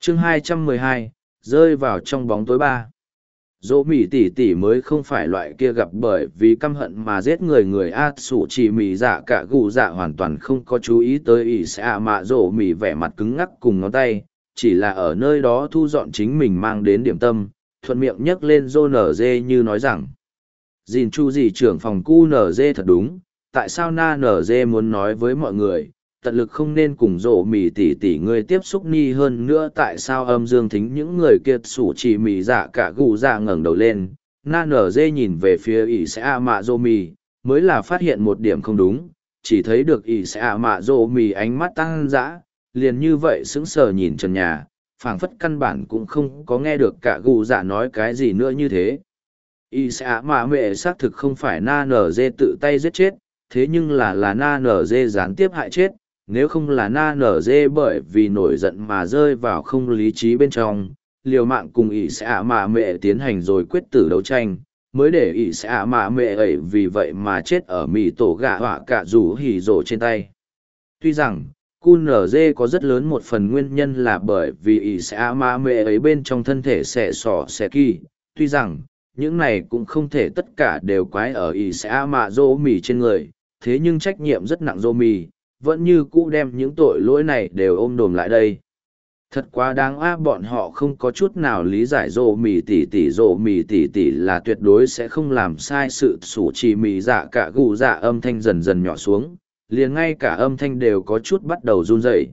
chương 212, rơi vào trong bóng tối ba. Dỗ mỉ tỉ tỉ mới không phải loại kia gặp bởi vì căm hận mà giết người a sủ chỉ mỉ dạ cả gù dạ hoàn toàn không có chú ý tới ỷ xạ mạ dỗ mỉ vẻ mặt cứng ngắc cùng ngón tay, chỉ là ở nơi đó thu dọn chính mình mang đến điểm tâm, thuận miệng nhấc lên dô nở dê như nói rằng. Dìn chu gì trưởng phòng cu nở dê thật đúng, tại sao na nở dê muốn nói với mọi người, tận lực không nên cùng rộ mì tỉ tỉ người tiếp xúc ni hơn nữa tại sao âm dương thính những người kia sủ chỉ mì dạ cả gù dạ ngẩng đầu lên, na nở dê nhìn về phía ỷ sẽ a mạ dô mì, mới là phát hiện một điểm không đúng, chỉ thấy được ỷ sẽ a mạ dô mì ánh mắt tăng dã, liền như vậy sững sờ nhìn trần nhà, phảng phất căn bản cũng không có nghe được cả gù dạ nói cái gì nữa như thế. Y sẽ mạ mẹ xác thực không phải na nở dê tự tay giết chết, thế nhưng là na nở dê gián tiếp hại chết, nếu không là na nở dê bởi vì nổi giận mà rơi vào không lý trí bên trong, liều mạng cùng ỷ sẽ mạ mẹ tiến hành rồi quyết tử đấu tranh, mới để ỷ sẽ mạ mẹ ấy vì vậy mà chết ở mì tổ gà họa cả rủ hỉ rổ trên tay. Tuy rằng, QNZ có rất lớn một phần nguyên nhân là bởi vì ỷ sẽ mạ mẹ ấy bên trong thân thể xẻ sỏ xẻ kỳ, tuy rằng, những này cũng không thể tất cả đều quái ở ỷ sẽ mạ dô mì trên người, thế nhưng trách nhiệm rất nặng dô mì, vẫn như cũ đem những tội lỗi này đều ôm đồm lại đây. Thật quá đáng bọn họ không có chút nào lý giải rộ mì tỉ tỉ là tuyệt đối sẽ không làm sai sự sủ trì mì dạ cả gù dạ âm thanh dần dần nhỏ xuống, liền ngay cả âm thanh đều có chút bắt đầu run rẩy.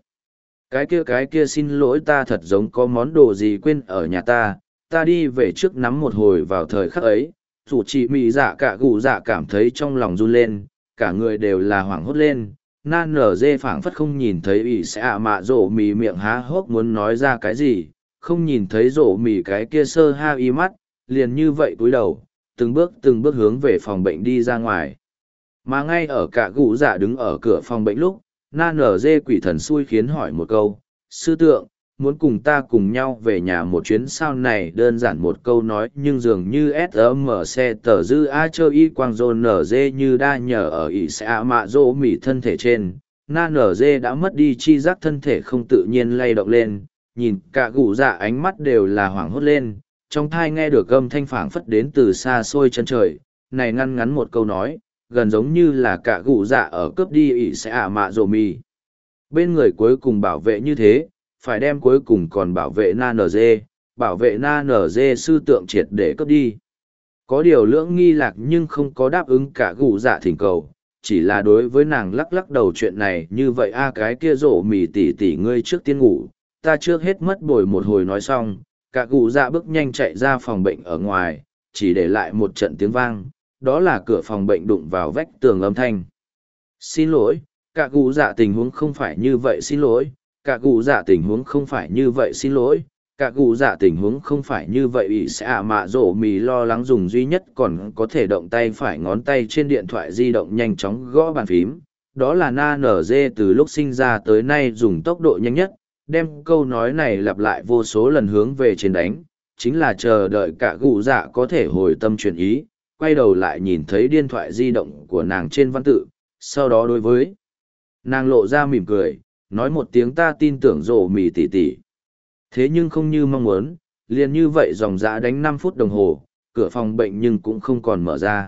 Cái kia xin lỗi ta thật giống có món đồ gì quên ở nhà ta đi về trước nắm một hồi vào thời khắc ấy, sủ trì mì dạ cả gù dạ cảm thấy trong lòng run lên, cả người đều là hoảng hốt lên. Na nở dê phảng phất không nhìn thấy ỷ sẽ ạ mạ rổ mì miệng há hốc muốn nói ra cái gì, không nhìn thấy rổ mì cái kia sơ ha y mắt, liền như vậy cúi đầu, từng bước hướng về phòng bệnh đi ra ngoài. Mà ngay ở cả gũ dạ đứng ở cửa phòng bệnh lúc, na nở dê quỷ thần xui khiến hỏi một câu, sư tượng, muốn cùng ta cùng nhau về nhà một chuyến sao này đơn giản một câu nói nhưng dường như SM tờ dư a chơ y quang dô nở dê như đa nhờ ở ỷ sẽ ạ mạ dô mỉ thân thể trên. Na nở dê đã mất đi chi giác thân thể không tự nhiên lay động lên, nhìn cả gù dạ ánh mắt đều là hoảng hốt lên, trong thai nghe được âm thanh phảng phất đến từ xa xôi chân trời, này ngăn ngắn một câu nói, gần giống như là cả gù dạ ở cướp đi ỷ sẽ ạ mạ dô mỉ. Bên người cuối cùng bảo vệ như thế, phải đem cuối cùng còn bảo vệ na nở dê, bảo vệ na nở dê sư tượng triệt để cướp đi. Có điều lưỡng nghi lạc nhưng không có đáp ứng cả gù dạ thỉnh cầu, chỉ là đối với nàng lắc lắc đầu chuyện này như vậy cái kia rổ mì tỉ tỉ ngươi trước tiên ngủ, ta trước hết mất bồi một hồi nói xong, cả gù dạ bước nhanh chạy ra phòng bệnh ở ngoài, chỉ để lại một trận tiếng vang, đó là cửa phòng bệnh đụng vào vách tường âm thanh. Xin lỗi, cả gù dạ tình huống không phải như vậy xin lỗi. Cả gù dạ tình huống không phải như vậy xin lỗi, cả gù dạ tình huống không phải như vậy ỷ sẽ ạ mạ rổ mì lo lắng dùng duy nhất còn có thể động tay phải ngón tay trên điện thoại di động nhanh chóng gõ bàn phím, đó là na nở dê từ lúc sinh ra tới nay dùng tốc độ nhanh nhất, đem câu nói này lặp lại vô số lần hướng về trên đánh, chính là chờ đợi cả gù dạ có thể hồi tâm chuyển ý, quay đầu lại nhìn thấy điện thoại di động của nàng trên văn tự, sau đó đối với nàng lộ ra mỉm cười, nói một tiếng ta tin tưởng rổ mì tỉ tỉ. Thế nhưng không như mong muốn, liền như vậy dòng dã đánh 5 phút đồng hồ, cửa phòng bệnh nhưng cũng không còn mở ra.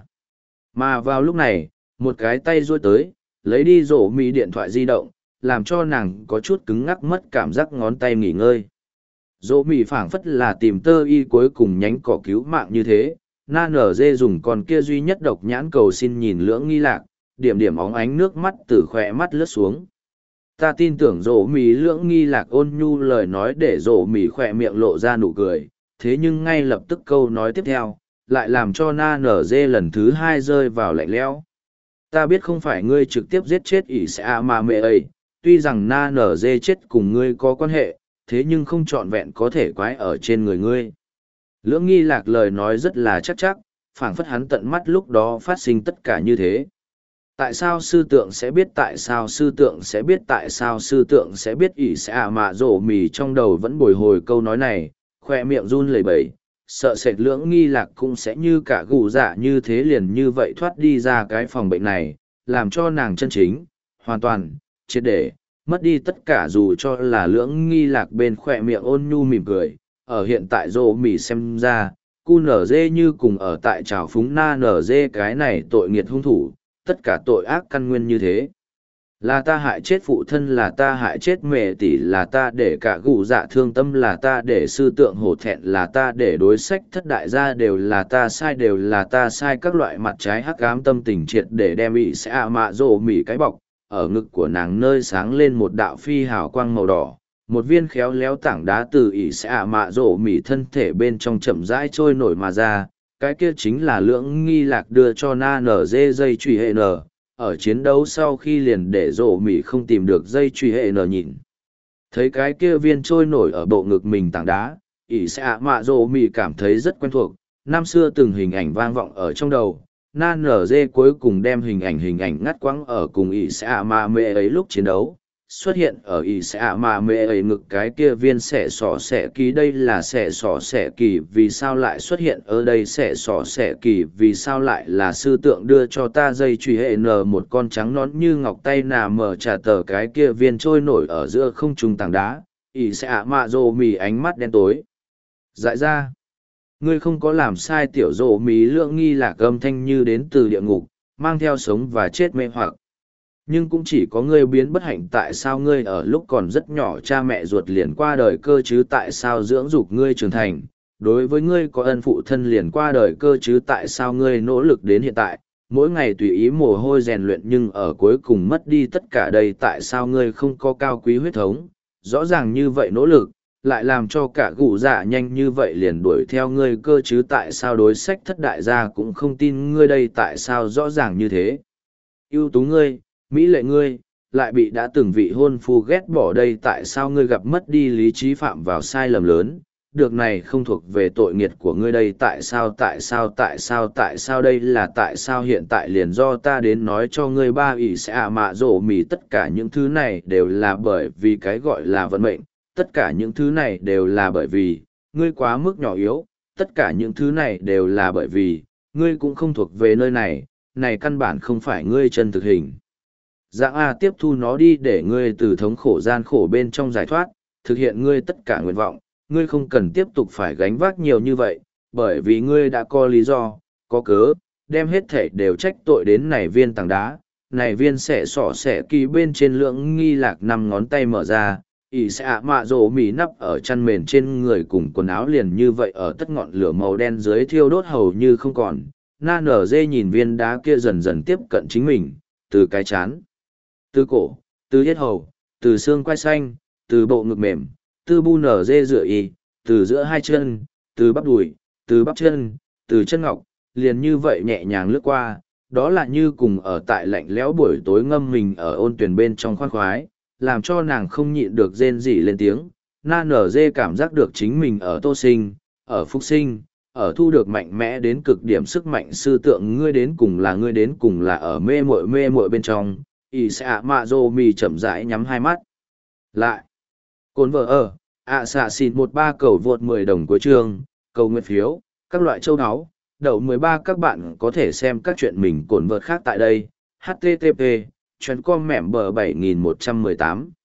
Mà vào lúc này, một cái tay duỗi tới, lấy đi rổ mì điện thoại di động, làm cho nàng có chút cứng ngắc mất cảm giác ngón tay nghỉ ngơi. Rổ mì phảng phất là tìm tơ y cuối cùng nhánh cỏ cứu mạng như thế, na nở dê dùng con kia duy nhất độc nhãn cầu xin nhìn lưỡng nghi lạc, điểm điểm óng ánh nước mắt từ khỏe mắt lướt xuống. Ta tin tưởng rổ mì lưỡng nghi lạc ôn nhu lời nói để rổ mì khỏe miệng lộ ra nụ cười, thế nhưng ngay lập tức câu nói tiếp theo, lại làm cho na nở dê lần thứ 2 rơi vào lạnh lẽo. Ta biết không phải ngươi trực tiếp giết chết ỷ sẽ mà mẹ ấy, tuy rằng na nở dê chết cùng ngươi có quan hệ, thế nhưng không trọn vẹn có thể quái ở trên người ngươi. Lưỡng nghi lạc lời nói rất là chắc, phảng phất hắn tận mắt lúc đó phát sinh tất cả như thế. Tại sao sư tượng sẽ biết tại sao sư tượng sẽ biết tại sao sư tượng sẽ biết ỷ sẽ ạ mạ rổ mì trong đầu vẫn bồi hồi câu nói này, khoe miệng run lẩy bẩy, sợ sệt lưỡng nghi lạc cũng sẽ như cả gù dạ như thế liền như vậy thoát đi ra cái phòng bệnh này, làm cho nàng chân chính, hoàn toàn, triệt để, mất đi tất cả dù cho là lưỡng nghi lạc bên khỏe miệng ôn nhu mỉm cười, ở hiện tại rộ mỉ xem ra, cu nở dê như cùng ở tại trào phúng na nở dê cái này tội nghiệt hung thủ, tất cả tội ác căn nguyên như thế. Là ta hại chết phụ thân, là ta hại chết mẹ tỷ, là ta để cả gù dạ thương tâm, là ta để sư tượng hổ thẹn, là ta để đối sách thất đại gia, đều là ta sai, đều là ta sai. Các loại mặt trái hắc ám tâm tình triệt để đem ỷ sẽ ạ mạ rộ mỉ cái bọc, ở ngực của nàng nơi sáng lên một đạo phi hào quang màu đỏ. Một viên khéo léo tảng đá từ ỷ sẽ ạ mạ rộ mỉ thân thể bên trong chậm rãi trôi nổi mà ra, cái kia chính là lưỡng nghi lạc đưa cho na nở dê dây truy hệ nở. Ở chiến đấu sau khi liền để rộ mỉ không tìm được dây truy hệ nở nhìn thấy cái kia viên trôi nổi ở bộ ngực mình tảng đá, ỷ sẽ ạ mạ rộ mỉ cảm thấy rất quen thuộc. Năm xưa từng hình ảnh vang vọng ở trong đầu, na nở dê cuối cùng đem hình ảnh ngắt quãng ở cùng ỷ sẽ ạ mạ mẹ ấy lúc chiến đấu, xuất hiện ở ỷ sẽ ạ mạ mẹ ấy ngực cái kia viên xẻ sỏ xẻ kỳ. Đây là xẻ sỏ xẻ kỳ, vì sao lại xuất hiện ở đây? Xẻ sỏ xẻ kỳ, vì sao lại là sư tượng đưa cho ta dây truy hệ n, một con trắng nón như ngọc tay nà mở trả tờ cái kia viên trôi nổi ở giữa không trung tảng đá. Ỷ sẽ ạ mạ rồ mì ánh mắt đen tối dại ra. Ngươi không có làm sai. Tiểu rồ mì lượng nghi lạc âm thanh như đến từ địa ngục, mang theo sống và chết mê hoặc. Nhưng cũng chỉ có ngươi biến bất hạnh. Tại sao ngươi ở lúc còn rất nhỏ cha mẹ ruột liền qua đời cơ chứ? Tại sao dưỡng dục ngươi trưởng thành? Đối với ngươi có ân phụ thân liền qua đời cơ chứ? Tại sao ngươi nỗ lực đến hiện tại, mỗi ngày tùy ý mồ hôi rèn luyện nhưng ở cuối cùng mất đi tất cả đây? Tại sao ngươi không có cao quý huyết thống? Rõ ràng như vậy nỗ lực, lại làm cho cả gù dạ nhanh như vậy liền đuổi theo ngươi cơ chứ? Tại sao đối sách thất đại gia cũng không tin ngươi đây? Tại sao rõ ràng như thế ưu tú ngươi, mỹ lệ ngươi, lại bị đã từng vị hôn phu ghét bỏ đây? Tại sao ngươi gặp mất đi lý trí, phạm vào sai lầm lớn, được này không thuộc về tội nghiệt của ngươi đây? Tại sao đây là tại sao? Hiện tại liền do ta đến nói cho ngươi ba. Ỷ sẽ ạ mạ rổ mì tất cả những thứ này đều là bởi vì cái gọi là vận mệnh, tất cả những thứ này đều là bởi vì ngươi quá mức nhỏ yếu, tất cả những thứ này đều là bởi vì ngươi cũng không thuộc về nơi này, này căn bản không phải ngươi chân thực hình dạng. A, tiếp thu nó đi để ngươi từ thống khổ gian khổ bên trong giải thoát, thực hiện ngươi tất cả nguyện vọng. Ngươi không cần tiếp tục phải gánh vác nhiều như vậy, bởi vì ngươi đã có lý do, có cớ, đem hết thể đều trách tội đến này viên tảng đá. Này viên xẻ sỏ xẻ kỳ bên trên lưỡng nghi lạc 5 ngón tay mở ra, ỷ sẽ ạ mạ rổ mì nắp ở chăn mền trên người cùng quần áo liền như vậy ở tất ngọn lửa màu đen dưới thiêu đốt hầu như không còn. Na nở dê nhìn viên đá kia dần dần tiếp cận chính mình, từ cái chán, từ cổ, từ yết hầu, từ xương quai xanh, từ bộ ngực mềm, từ bu nở dê rửa y, từ giữa hai chân, từ bắp đùi, từ bắp chân, từ chân ngọc, liền như vậy nhẹ nhàng lướt qua. Đó là như cùng ở tại lạnh lẽo buổi tối ngâm mình ở ôn tuyền bên trong khoan khoái, làm cho nàng không nhịn được rên rỉ lên tiếng. Na nở dê cảm giác được chính mình ở tô sinh, ở phúc sinh, ở thu được mạnh mẽ đến cực điểm sức mạnh sư tượng. Ngươi đến cùng là ở mê muội bên trong. Ỷ sẽ ạ mạ rồ mì chậm rãi nhắm hai mắt lại. Cồn vợ ở ạ xạ xịt 13 cầu vượt 10 đồng của chương, cầu nguyện phiếu, các loại châu áo đậu 13. Các bạn có thể xem các chuyện mình cồn vợt khác tại đây. HTTP chuyện com mẻm bờ 7118